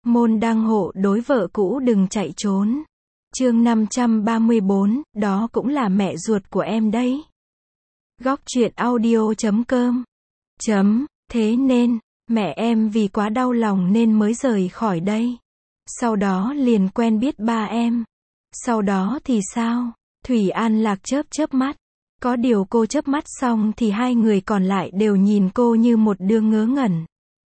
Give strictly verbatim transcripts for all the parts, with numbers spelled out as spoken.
Môn đăng hộ đối vợ cũ đừng chạy trốn. Chương năm trăm ba mươi bốn, đó cũng là mẹ ruột của em đấy. Góc truyện audio chấm com. Chấm, thế nên, mẹ em vì quá đau lòng nên mới rời khỏi đây. Sau đó liền quen biết ba em. Sau đó thì sao? Thủy An Lạc chớp chớp mắt. Có điều cô chớp mắt xong thì hai người còn lại đều nhìn cô như một đứa ngớ ngẩn.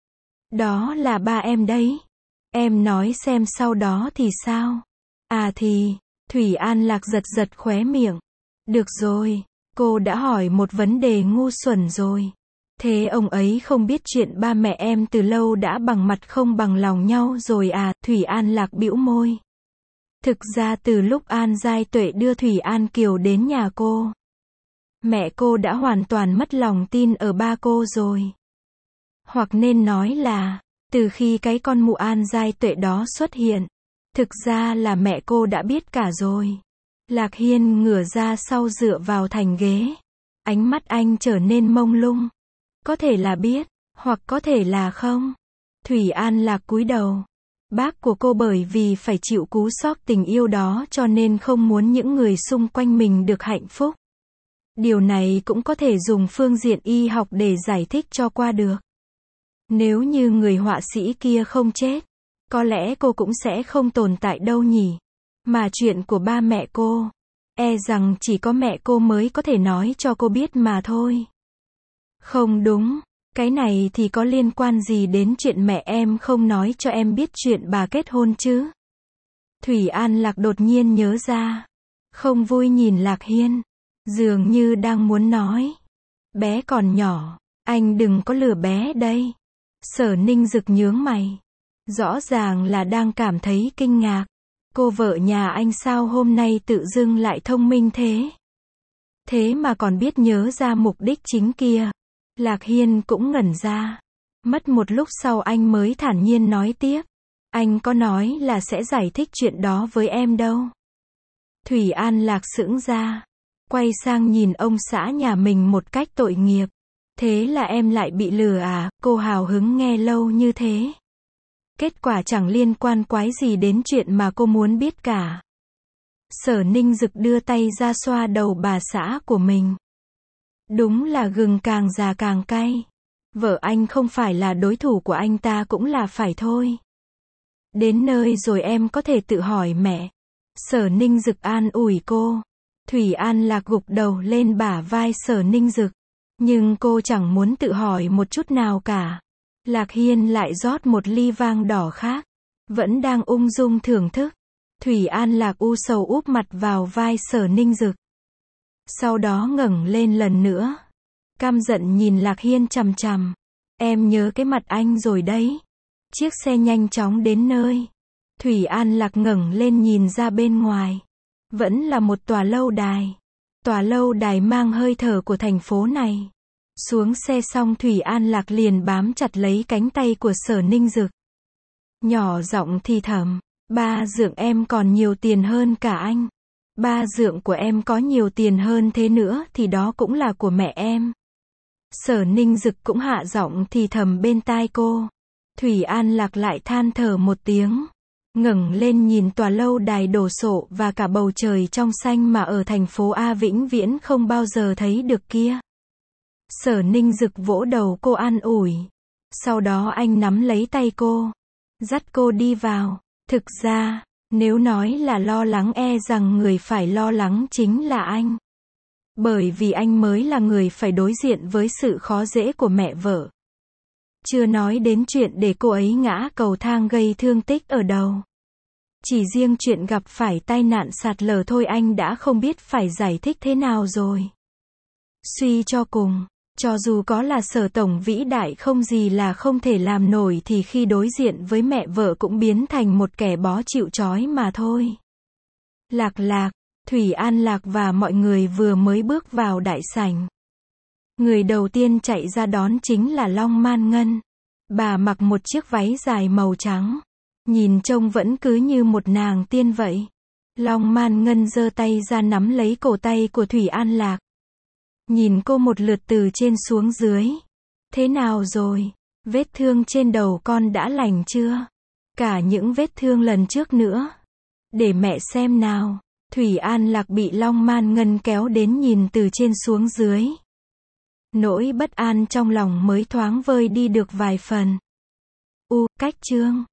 Đó là ba em đấy. Em nói xem sau đó thì sao? À thì, Thủy An Lạc giật giật khóe miệng. Được rồi, cô đã hỏi một vấn đề ngu xuẩn rồi. Thế ông ấy không biết chuyện ba mẹ em từ lâu đã bằng mặt không bằng lòng nhau rồi à? Thủy An Lạc bĩu môi. Thực ra từ lúc An Giai Tuệ đưa Thủy An Kiều đến nhà cô, mẹ cô đã hoàn toàn mất lòng tin ở ba cô rồi. Hoặc nên nói là, từ khi cái con mụ An Giai Tuệ đó xuất hiện, thực ra là mẹ cô đã biết cả rồi. Lạc Hiên ngửa ra sau dựa vào thành ghế. Ánh mắt anh trở nên mông lung. Có thể là biết, hoặc có thể là không. Thủy An Lạc cúi đầu. Bác của cô bởi vì phải chịu cú sốc tình yêu đó cho nên không muốn những người xung quanh mình được hạnh phúc. Điều này cũng có thể dùng phương diện y học để giải thích cho qua được. Nếu như người họa sĩ kia không chết, có lẽ cô cũng sẽ không tồn tại đâu nhỉ. Mà chuyện của ba mẹ cô, e rằng chỉ có mẹ cô mới có thể nói cho cô biết mà thôi. Không đúng, cái này thì có liên quan gì đến chuyện mẹ em không nói cho em biết chuyện bà kết hôn chứ? Thủy An Lạc đột nhiên nhớ ra. Không vui nhìn Lạc Hiên. Dường như đang muốn nói. Bé còn nhỏ, anh đừng có lừa bé đây. Sở Ninh Dực nhướng mày. Rõ ràng là đang cảm thấy kinh ngạc. Cô vợ nhà anh sao hôm nay tự dưng lại thông minh thế? Thế mà còn biết nhớ ra mục đích chính kia. Lạc Hiên cũng ngẩn ra. Mất một lúc sau anh mới thản nhiên nói tiếp. Anh có nói là sẽ giải thích chuyện đó với em đâu. Thủy An Lạc sững ra. Quay sang nhìn ông xã nhà mình một cách tội nghiệp. Thế là em lại bị lừa à? Cô hào hứng nghe lâu như thế. Kết quả chẳng liên quan quái gì đến chuyện mà cô muốn biết cả. Sở Ninh Dực đưa tay ra xoa đầu bà xã của mình. Đúng là gừng càng già càng cay. Vợ anh không phải là đối thủ của anh ta cũng là phải thôi. Đến nơi rồi em có thể tự hỏi mẹ. Sở Ninh Dực an ủi cô. Thủy An Lạc gục đầu lên bả vai Sở Ninh Dực. Nhưng cô chẳng muốn tự hỏi một chút nào cả. Lạc Hiên lại rót một ly vang đỏ khác. Vẫn đang ung dung thưởng thức. Thủy An Lạc u sầu úp mặt vào vai Sở Ninh Dực. Sau đó ngẩng lên lần nữa. Căm giận nhìn Lạc Hiên chằm chằm. Em nhớ cái mặt anh rồi đấy. Chiếc xe nhanh chóng đến nơi. Thủy An Lạc ngẩng lên nhìn ra bên ngoài. Vẫn là một tòa lâu đài. Tòa lâu đài mang hơi thở của thành phố này. Xuống xe xong Thủy An Lạc liền bám chặt lấy cánh tay của Sở Ninh Dực. Nhỏ giọng thì thầm. Ba dượng em còn nhiều tiền hơn cả anh. Ba dượng của em có nhiều tiền hơn thế nữa thì đó cũng là của mẹ em. Sở Ninh Dực cũng hạ giọng thì thầm bên tai cô. Thủy An Lạc lại than thở một tiếng. Ngẩng lên nhìn tòa lâu đài đổ sộ và cả bầu trời trong xanh mà ở thành phố A vĩnh viễn không bao giờ thấy được kia. Sở Ninh Dực vỗ đầu cô an ủi. Sau đó anh nắm lấy tay cô. Dắt cô đi vào. Thực ra, nếu nói là lo lắng e rằng người phải lo lắng chính là anh. Bởi vì anh mới là người phải đối diện với sự khó dễ của mẹ vợ. Chưa nói đến chuyện để cô ấy ngã cầu thang gây thương tích ở đầu. Chỉ riêng chuyện gặp phải tai nạn sạt lở thôi anh đã không biết phải giải thích thế nào rồi. Suy cho cùng, cho dù có là Sở tổng vĩ đại không gì là không thể làm nổi thì khi đối diện với mẹ vợ cũng biến thành một kẻ bó chịu trói mà thôi. Lạc Lạc, Thủy An Lạc và mọi người vừa mới bước vào đại sảnh. Người đầu tiên chạy ra đón chính là Long Man Ngân. Bà mặc một chiếc váy dài màu trắng. Nhìn trông vẫn cứ như một nàng tiên vậy. Long Man Ngân giơ tay ra nắm lấy cổ tay của Thủy An Lạc. Nhìn cô một lượt từ trên xuống dưới. Thế nào rồi? Vết thương trên đầu con đã lành chưa? Cả những vết thương lần trước nữa. Để mẹ xem nào. Thủy An Lạc bị Long Man Ngân kéo đến nhìn từ trên xuống dưới. Nỗi bất an trong lòng mới thoáng vơi đi được vài phần. U, cách chương.